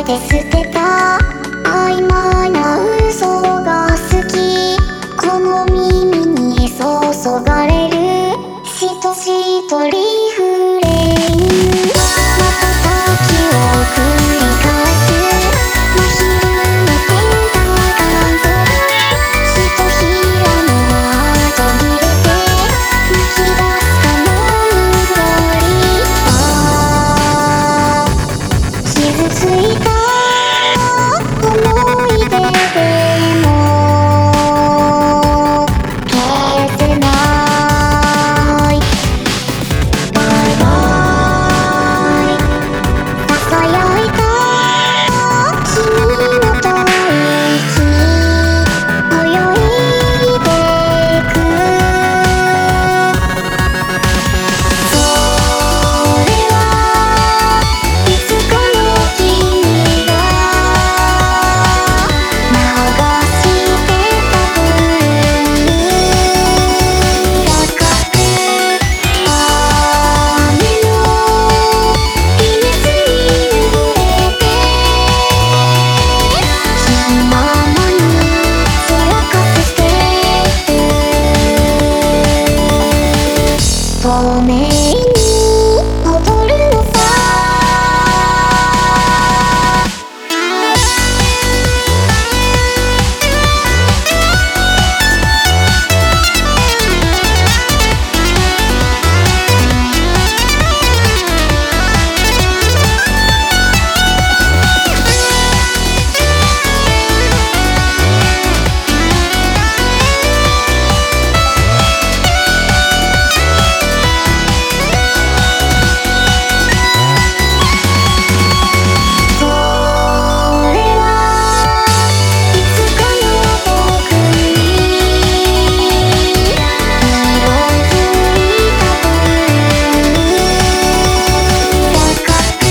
えて捨てた曖昧な嘘が好き。この耳に注がれるしとしとリフレイン。瞬きを繰り返す真昼のペンタガンとひとひらの途切れて泣き出すかの緑。ああ傷ついた思い出でも消せない。バイバイささやいた君の吐息泳いでく。それはいつかの君が流してたブルー。高く雨の微熱に濡れて気ままに散らかすステップ。透明に踊るのさ。それはいつかの僕に色づいたブルー。高く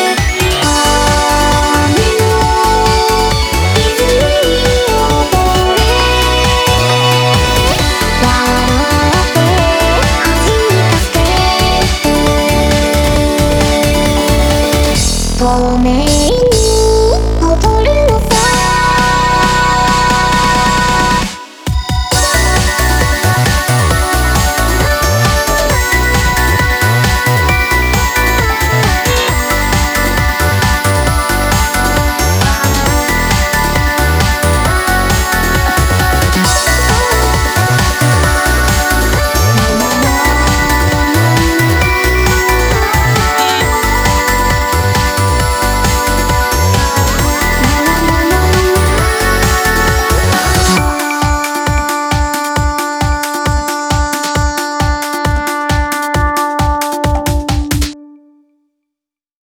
雨のリズムに溺れ笑って弾いたステップ。透明